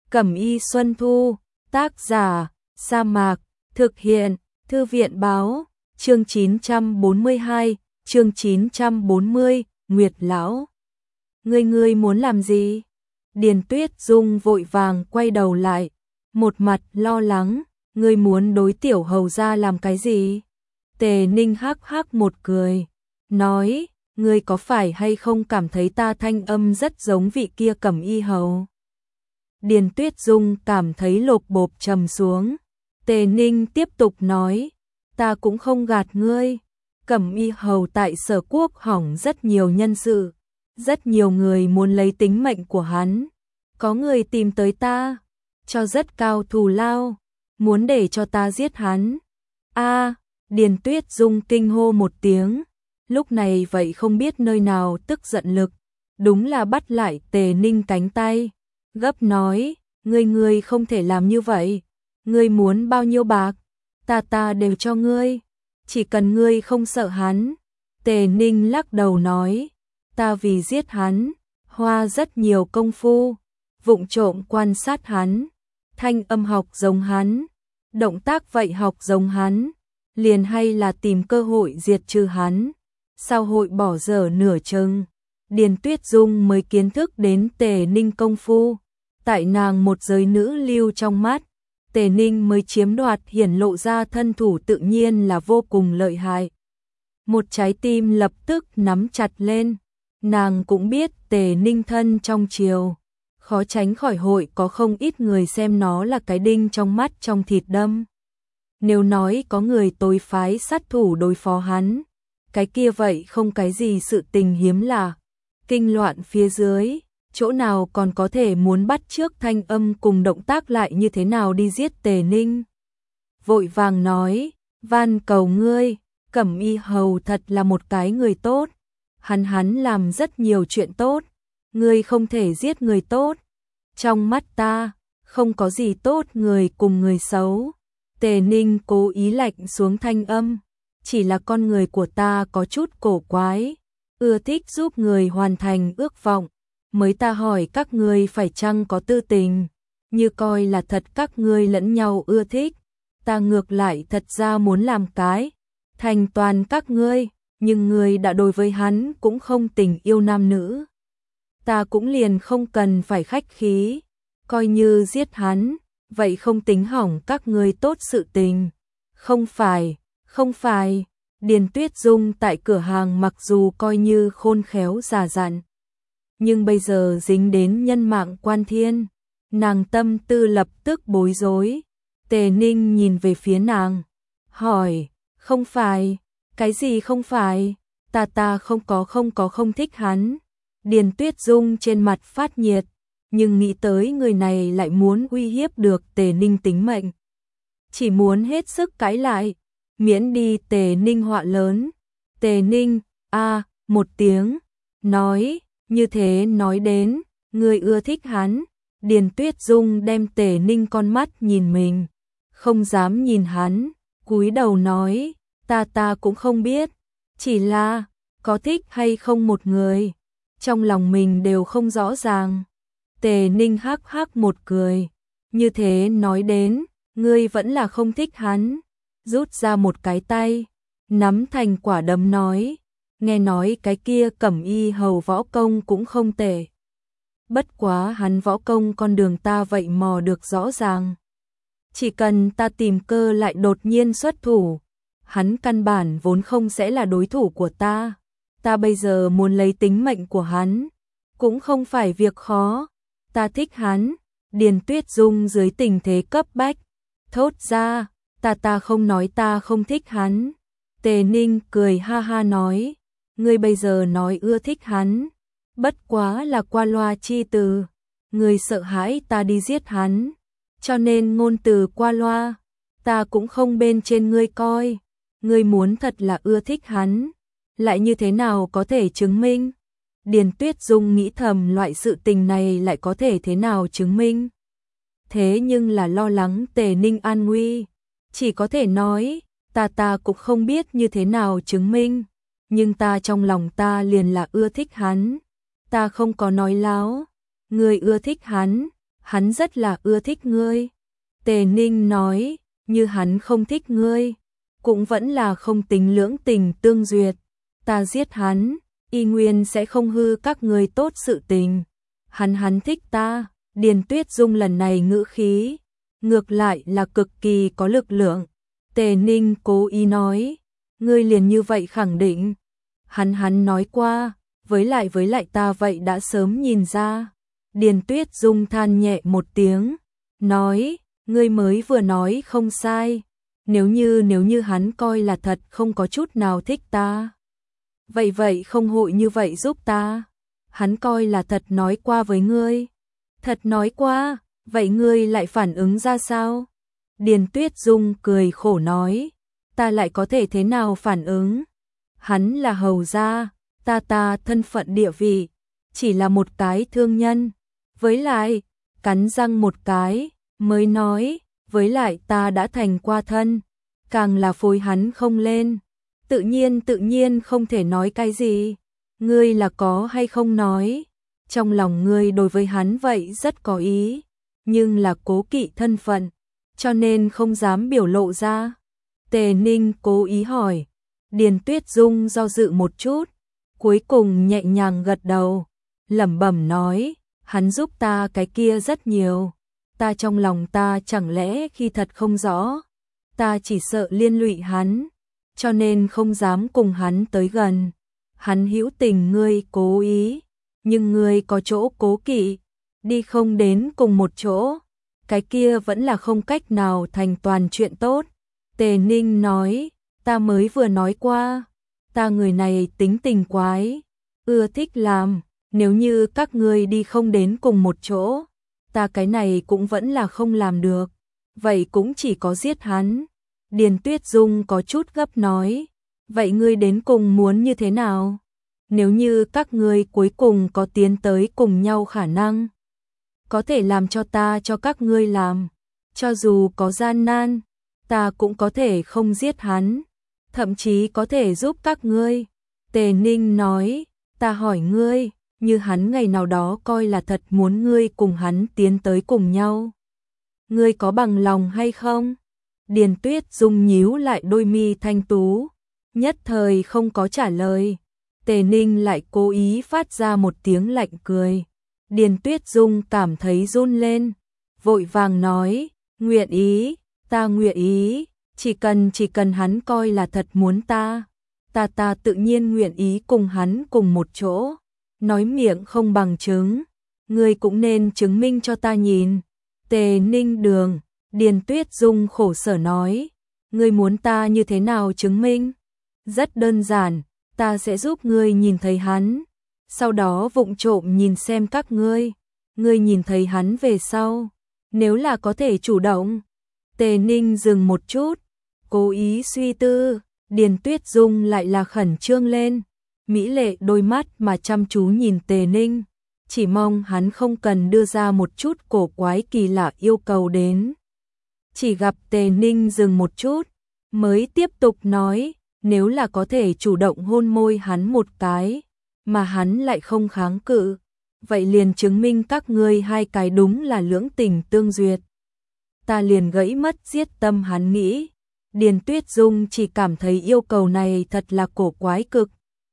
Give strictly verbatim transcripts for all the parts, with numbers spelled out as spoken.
Cẩm y Xuân Thu, tác giả, Sa Mạc, thực hiện, Thư viện báo, chương chín trăm bốn mươi hai, chương chín trăm bốn mươi, Nguyệt Lão. Ngươi ngươi muốn làm gì? Điền Tuyết Dung vội vàng quay đầu lại, một mặt lo lắng, ngươi muốn đối tiểu hầu ra làm cái gì? Tề Ninh hắc hắc một cười, nói, ngươi có phải hay không cảm thấy ta thanh âm rất giống vị kia Cẩm y hầu? Điền Tuyết Dung cảm thấy lộp bộp trầm xuống. Tề Ninh tiếp tục nói, ta cũng không gạt ngươi. Cẩm y hầu tại Sở Quốc hỏng rất nhiều nhân sự, rất nhiều người muốn lấy tính mệnh của hắn. Có người tìm tới ta, cho rất cao thù lao, muốn để cho ta giết hắn. A, Điền Tuyết Dung kinh hô một tiếng, lúc này vậy không biết nơi nào tức giận lực, đúng là bắt lại Tề Ninh cánh tay, gấp nói, ngươi ngươi không thể làm như vậy, ngươi muốn bao nhiêu bạc, ta ta đều cho ngươi, chỉ cần ngươi không sợ hắn. Tề Ninh lắc đầu nói, ta vì giết hắn, hoa rất nhiều công phu, vụng trộm quan sát hắn, thanh âm học giống hắn, động tác vậy học giống hắn, liền hay là tìm cơ hội diệt trừ hắn, sao hội bỏ dở nửa chừng. Điền Tuyết Dung mới kiến thức đến Tề Ninh công phu, tại nàng một giới nữ lưu trong mắt, Tề Ninh mới chiếm đoạt hiển lộ ra thân thủ tự nhiên là vô cùng lợi hại. Một trái tim lập tức nắm chặt lên, nàng cũng biết Tề Ninh thân trong triều, khó tránh khỏi hội có không ít người xem nó là cái đinh trong mắt trong thịt đâm. Nếu nói có người tối phái sát thủ đối phó hắn, cái kia vậy không cái gì sự tình hiếm lạ. Kinh loạn phía dưới, chỗ nào còn có thể muốn bắt trước thanh âm cùng động tác lại như thế nào đi giết Tề Ninh. Vội vàng nói, van cầu ngươi, Cẩm y hầu thật là một cái người tốt, hắn hắn làm rất nhiều chuyện tốt, ngươi không thể giết người tốt. Trong mắt ta, không có gì tốt người cùng người xấu. Tề Ninh cố ý lạnh xuống thanh âm, chỉ là con người của ta có chút cổ quái, ưa thích giúp người hoàn thành ước vọng, mới ta hỏi các ngươi phải chăng có tư tình, như coi là thật các ngươi lẫn nhau ưa thích, ta ngược lại thật ra muốn làm cái, thành toàn các ngươi, nhưng ngươi đã đối với hắn cũng không tình yêu nam nữ. Ta cũng liền không cần phải khách khí, coi như giết hắn, vậy không tính hỏng các ngươi tốt sự tình. Không phải, không phải, Điền Tuyết Dung tại cửa hàng mặc dù coi như khôn khéo già dặn, nhưng bây giờ dính đến nhân mạng quan thiên, nàng tâm tư lập tức bối rối. Tề Ninh nhìn về phía nàng, hỏi, không phải, cái gì không phải, ta ta không có không có không thích hắn. Điền Tuyết Dung trên mặt phát nhiệt, nhưng nghĩ tới người này lại muốn uy hiếp được Tề Ninh tính mệnh, chỉ muốn hết sức cãi lại, miễn đi Tề Ninh họa lớn. Tề Ninh, a, một tiếng, nói, như thế nói đến, người ưa thích hắn. Điền Tuyết Dung đem Tề Ninh con mắt nhìn mình, không dám nhìn hắn, cúi đầu nói, ta ta cũng không biết, chỉ là, có thích hay không một người, trong lòng mình đều không rõ ràng. Tề Ninh hắc hắc một cười, như thế nói đến, ngươi vẫn là không thích hắn, rút ra một cái tay, nắm thành quả đấm nói, nghe nói cái kia Cẩm y hầu võ công cũng không tệ. Bất quá hắn võ công con đường ta vậy mò được rõ ràng. Chỉ cần ta tìm cơ lại đột nhiên xuất thủ, hắn căn bản vốn không sẽ là đối thủ của ta. Ta bây giờ muốn lấy tính mệnh của hắn, cũng không phải việc khó. Ta thích hắn. Điền Tuyết Dung dưới tình thế cấp bách, thốt ra, ta ta không nói ta không thích hắn. Tề Ninh cười ha ha nói, ngươi bây giờ nói ưa thích hắn, bất quá là qua loa chi từ, ngươi sợ hãi ta đi giết hắn, cho nên ngôn từ qua loa, ta cũng không bên trên ngươi coi, ngươi muốn thật là ưa thích hắn, lại như thế nào có thể chứng minh? Điền Tuyết Dung nghĩ thầm loại sự tình này lại có thể thế nào chứng minh? Thế nhưng là lo lắng Tề Ninh an nguy, chỉ có thể nói, ta ta cũng không biết như thế nào chứng minh, nhưng ta trong lòng ta liền là ưa thích hắn, ta không có nói láo, người ưa thích hắn, hắn rất là ưa thích ngươi. Tề Ninh nói, như hắn không thích ngươi, cũng vẫn là không tính lưỡng tình tương duyệt. Ta giết hắn, y nguyên sẽ không hư các ngươi tốt sự tình. Hắn hắn thích ta. Điền Tuyết Dung lần này ngữ khí, ngược lại là cực kỳ có lực lượng. Tề Ninh cố ý nói, ngươi liền như vậy khẳng định. Hắn hắn nói qua, với lại với lại ta vậy đã sớm nhìn ra. Điền Tuyết Dung than nhẹ một tiếng, nói, ngươi mới vừa nói không sai. Nếu như nếu như hắn coi là thật không có chút nào thích ta, vậy vậy không hội như vậy giúp ta. Hắn coi là thật nói qua với ngươi. Thật nói qua, vậy ngươi lại phản ứng ra sao? Điền Tuyết Dung cười khổ nói, ta lại có thể thế nào phản ứng? Hắn là hầu gia, ta ta thân phận địa vị, chỉ là một cái thương nhân. Với lại, cắn răng một cái, mới nói, với lại ta đã thành qua thân, càng là phối hắn không lên. Tự nhiên tự nhiên không thể nói cái gì. Ngươi là có hay không nói? Trong lòng ngươi đối với hắn vậy rất có ý, nhưng là cố kỵ thân phận, cho nên không dám biểu lộ ra. Tề Ninh cố ý hỏi. Điền Tuyết Dung do dự một chút, cuối cùng nhẹ nhàng gật đầu, lẩm bẩm nói, hắn giúp ta cái kia rất nhiều. Ta trong lòng ta chẳng lẽ khi thật không rõ, ta chỉ sợ liên lụy hắn, cho nên không dám cùng hắn tới gần. Hắn hữu tình ngươi cố ý, nhưng ngươi có chỗ cố kỵ, đi không đến cùng một chỗ, cái kia vẫn là không cách nào thành toàn chuyện tốt. Tề Ninh nói, ta mới vừa nói qua, ta người này tính tình quái, ưa thích làm, nếu như các ngươi đi không đến cùng một chỗ, ta cái này cũng vẫn là không làm được, vậy cũng chỉ có giết hắn. Điền Tuyết Dung có chút gấp nói, vậy ngươi đến cùng muốn như thế nào? Nếu như các ngươi cuối cùng có tiến tới cùng nhau khả năng, có thể làm cho ta cho các ngươi làm, cho dù có gian nan, ta cũng có thể không giết hắn, thậm chí có thể giúp các ngươi. Tề Ninh nói, ta hỏi ngươi, như hắn ngày nào đó coi là thật muốn ngươi cùng hắn tiến tới cùng nhau, ngươi có bằng lòng hay không? Điền Tuyết Dung nhíu lại đôi mi thanh tú, nhất thời không có trả lời. Tề Ninh lại cố ý phát ra một tiếng lạnh cười. Điền Tuyết Dung cảm thấy run lên, vội vàng nói, nguyện ý, ta nguyện ý, chỉ cần chỉ cần hắn coi là thật muốn ta, ta ta tự nhiên nguyện ý cùng hắn cùng một chỗ. Nói miệng không bằng chứng, ngươi cũng nên chứng minh cho ta nhìn. Tề Ninh đường, Điền Tuyết Dung khổ sở nói, ngươi muốn ta như thế nào chứng minh? Rất đơn giản, ta sẽ giúp ngươi nhìn thấy hắn, sau đó vụng trộm nhìn xem các ngươi, ngươi nhìn thấy hắn về sau, nếu là có thể chủ động. Tề Ninh dừng một chút, cố ý suy tư, Điền Tuyết Dung lại là khẩn trương lên, mỹ lệ đôi mắt mà chăm chú nhìn Tề Ninh, chỉ mong hắn không cần đưa ra một chút cổ quái kỳ lạ yêu cầu đến. Chỉ gặp Tề Ninh dừng một chút, mới tiếp tục nói, nếu là có thể chủ động hôn môi hắn một cái, mà hắn lại không kháng cự, vậy liền chứng minh các ngươi hai cái đúng là lưỡng tình tương duyệt. Ta liền gãy mất giết tâm hắn nghĩ. Điền Tuyết Dung chỉ cảm thấy yêu cầu này thật là cổ quái cực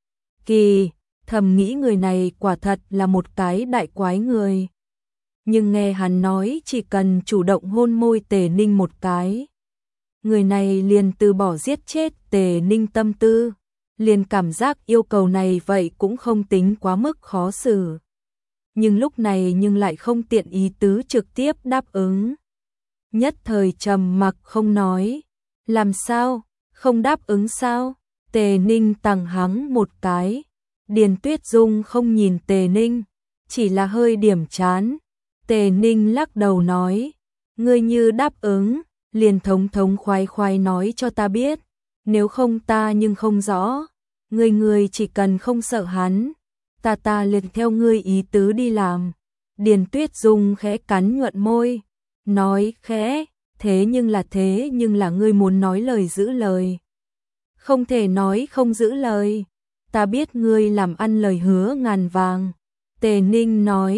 kỳ, thầm nghĩ người này quả thật là một cái đại quái người. Nhưng nghe hắn nói chỉ cần chủ động hôn môi Tề Ninh một cái, người này liền từ bỏ giết chết Tề Ninh tâm tư, liền cảm giác yêu cầu này vậy cũng không tính quá mức khó xử. Nhưng lúc này nhưng lại không tiện ý tứ trực tiếp đáp ứng. Nhất thời trầm mặc không nói. Làm sao? Không đáp ứng sao? Tề Ninh tằng hắng một cái. Điền Tuyết Dung không nhìn Tề Ninh, chỉ là hơi điểm chán. Tề Ninh lắc đầu nói, ngươi như đáp ứng, liền thống thống khoái khoái nói cho ta biết, nếu không ta nhưng không rõ. Ngươi ngươi chỉ cần không sợ hắn, ta ta liền theo ngươi ý tứ đi làm. Điền Tuyết Dung khẽ cắn nhuận môi, nói khẽ, thế nhưng là thế nhưng là ngươi muốn nói lời giữ lời. Không thể nói không giữ lời, ta biết ngươi làm ăn lời hứa ngàn vàng. Tề Ninh nói,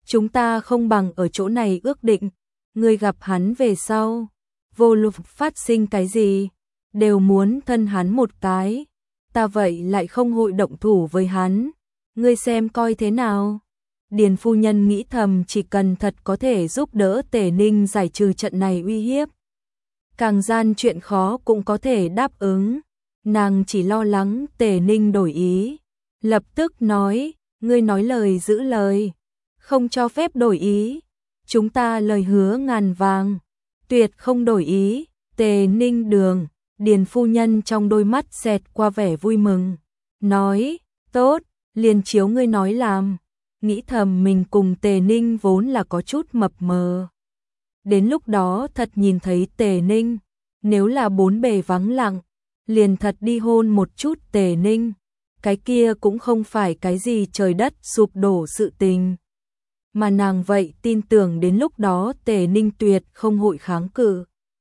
chúng ta không bằng ở chỗ này ước định, ngươi gặp hắn về sau, vô luận phát sinh cái gì, đều muốn thân hắn một cái, ta vậy lại không hội động thủ với hắn, ngươi xem coi thế nào. Điền phu nhân nghĩ thầm chỉ cần thật có thể giúp đỡ Tề Ninh giải trừ trận này uy hiếp, càng gian chuyện khó cũng có thể đáp ứng, nàng chỉ lo lắng Tề Ninh đổi ý, lập tức nói, ngươi nói lời giữ lời, không cho phép đổi ý, chúng ta lời hứa ngàn vàng, tuyệt không đổi ý. Tề Ninh đường, Điền phu nhân trong đôi mắt xẹt qua vẻ vui mừng, nói, tốt, liền chiếu ngươi nói làm, nghĩ thầm mình cùng Tề Ninh vốn là có chút mập mờ. Đến lúc đó thật nhìn thấy Tề Ninh, nếu là bốn bề vắng lặng, liền thật đi hôn một chút Tề Ninh, cái kia cũng không phải cái gì trời đất sụp đổ sự tình. Mà nàng vậy tin tưởng đến lúc đó Tề Ninh tuyệt không hội kháng cự.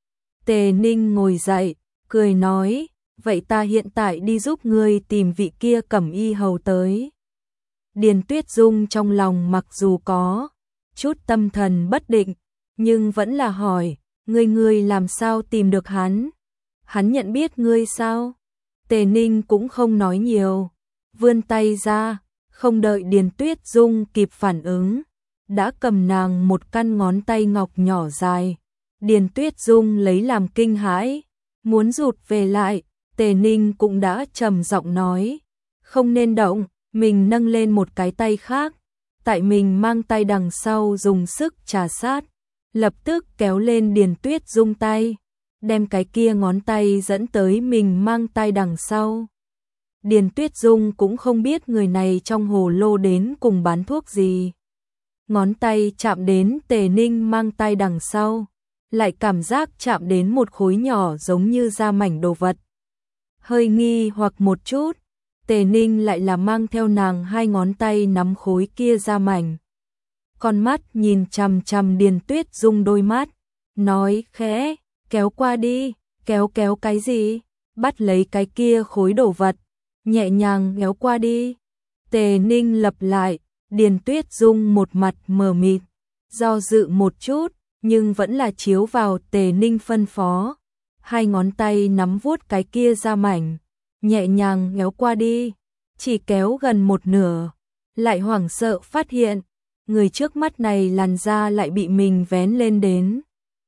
Tề Ninh ngồi dậy, cười nói, vậy ta hiện tại đi giúp ngươi tìm vị kia cẩm y hầu tới. Điền Tuyết Dung trong lòng mặc dù có chút tâm thần bất định, nhưng vẫn là hỏi, ngươi ngươi làm sao tìm được hắn? Hắn nhận biết ngươi sao? Tề Ninh cũng không nói nhiều, vươn tay ra, không đợi Điền Tuyết Dung kịp phản ứng, đã cầm nàng một căn ngón tay ngọc nhỏ dài. Điền Tuyết Dung lấy làm kinh hãi, muốn rụt về lại, Tề Ninh cũng đã trầm giọng nói, không nên động, mình nâng lên một cái tay khác, tại mình mang tay đằng sau dùng sức trà sát, lập tức kéo lên Điền Tuyết Dung tay, đem cái kia ngón tay dẫn tới mình mang tay đằng sau. Điền Tuyết Dung cũng không biết người này trong hồ lô đến cùng bán thuốc gì. Ngón tay chạm đến Tề Ninh mang tay đằng sau, lại cảm giác chạm đến một khối nhỏ giống như da mảnh đồ vật. Hơi nghi hoặc một chút, Tề Ninh lại là mang theo nàng hai ngón tay nắm khối kia da mảnh. Con mắt nhìn chằm chằm Điền Tuyết Dung đôi mắt, nói khẽ, kéo qua đi, kéo kéo cái gì, bắt lấy cái kia khối đồ vật, nhẹ nhàng kéo qua đi. Tề Ninh lặp lại, Điền Tuyết Dung một mặt mờ mịt, do dự một chút, nhưng vẫn là chiếu vào Tề Ninh phân phó. Hai ngón tay nắm vuốt cái kia da mảnh, nhẹ nhàng kéo qua đi, chỉ kéo gần một nửa, lại hoảng sợ phát hiện, người trước mắt này làn da lại bị mình vén lên đến.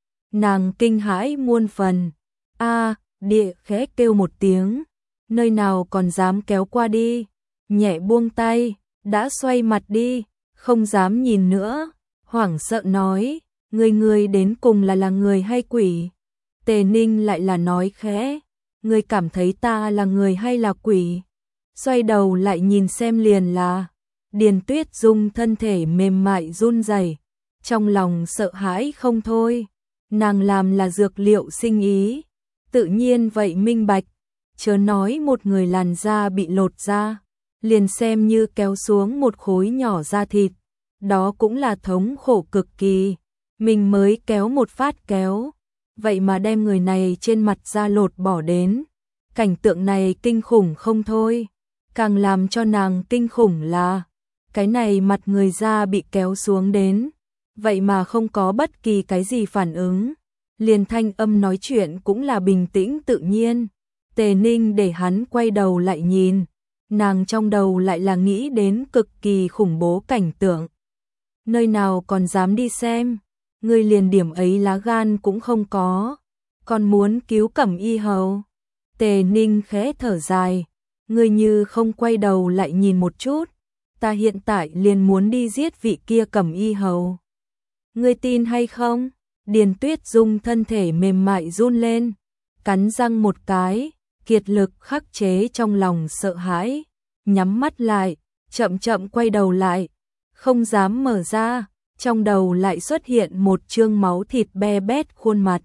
Nàng kinh hãi muôn phần, a địa khẽ kêu một tiếng, nơi nào còn dám kéo qua đi, nhẹ buông tay, đã xoay mặt đi, không dám nhìn nữa, hoảng sợ nói, người người đến cùng là là người hay quỷ? Tề Ninh lại là nói khẽ, người cảm thấy ta là người hay là quỷ? Xoay đầu lại nhìn xem liền là, Điền Tuyết Dung thân thể mềm mại run rẩy, trong lòng sợ hãi không thôi, nàng làm là dược liệu sinh ý, tự nhiên vậy minh bạch, chớ nói một người làn da bị lột ra, liền xem như kéo xuống một khối nhỏ da thịt, đó cũng là thống khổ cực kỳ, mình mới kéo một phát kéo, vậy mà đem người này trên mặt da lột bỏ đến, cảnh tượng này kinh khủng không thôi, càng làm cho nàng kinh khủng là, cái này mặt người da bị kéo xuống đến, vậy mà không có bất kỳ cái gì phản ứng, liền thanh âm nói chuyện cũng là bình tĩnh tự nhiên. Tề Ninh để hắn quay đầu lại nhìn, nàng trong đầu lại là nghĩ đến cực kỳ khủng bố cảnh tượng. Nơi nào còn dám đi xem, ngươi liền điểm ấy lá gan cũng không có, còn muốn cứu Cẩm Y hầu. Tề Ninh khẽ thở dài, ngươi như không quay đầu lại nhìn một chút, ta hiện tại liền muốn đi giết vị kia Cẩm Y hầu. Ngươi tin hay không? Điền Tuyết Dung thân thể mềm mại run lên, cắn răng một cái, kiệt lực khắc chế trong lòng sợ hãi, nhắm mắt lại, chậm chậm quay đầu lại, không dám mở ra, trong đầu lại xuất hiện một trương máu thịt be bét khuôn mặt.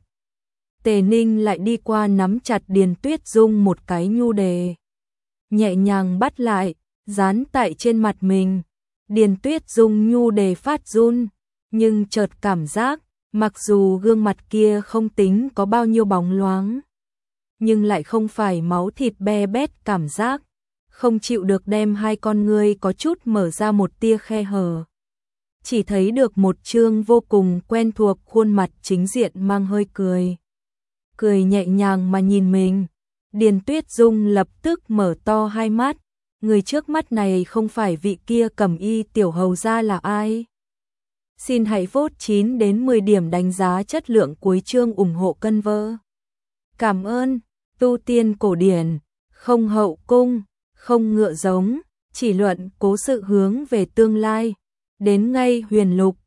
Tề Ninh lại đi qua nắm chặt Điền Tuyết Dung một cái nhu đề, nhẹ nhàng bắt lại, dán tại trên mặt mình. Điền Tuyết Dung nhu đề phát run, nhưng chợt cảm giác, mặc dù gương mặt kia không tính có bao nhiêu bóng loáng, nhưng lại không phải máu thịt be bét cảm giác, không chịu được đem hai con ngươi có chút mở ra một tia khe hở. chỉ thấy được một chương vô cùng quen thuộc, khuôn mặt chính diện mang hơi cười. Cười nhẹ nhàng mà nhìn mình. Điền Tuyết Dung lập tức mở to hai mắt, người trước mắt này không phải vị kia Cẩm Y tiểu hầu gia là ai? Xin hãy vote chín đến mười điểm đánh giá chất lượng cuối chương ủng hộ cân vơ. Cảm ơn. Tu tiên cổ điển, không hậu cung, không ngựa giống, chỉ luận cố sự hướng về tương lai. Đến ngay huyền lục,